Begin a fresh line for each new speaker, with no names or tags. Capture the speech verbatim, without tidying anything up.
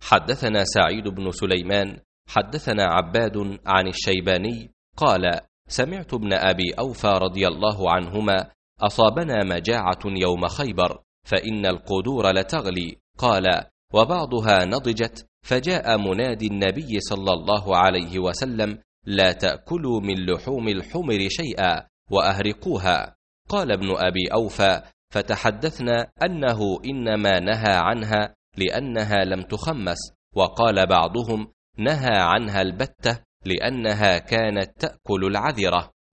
حدثنا سعيد بن سليمان حدثنا عباد عن الشيباني قال: سمعت ابن أبي أوفى رضي الله عنهما: أصابنا مجاعة يوم خيبر، فإن القدور لتغلي. قال: وبعضها نضجت، فجاء منادي النبي صلى الله عليه وسلم: لا تأكلوا من لحوم الحمر شيئا وأهرقوها. قال ابن أبي أوفى: فتحدثنا أنه إنما نهى عنها لأنها لم تخمس، وقال بعضهم: نهى عنها البتة لأنها كانت تأكل العذرة.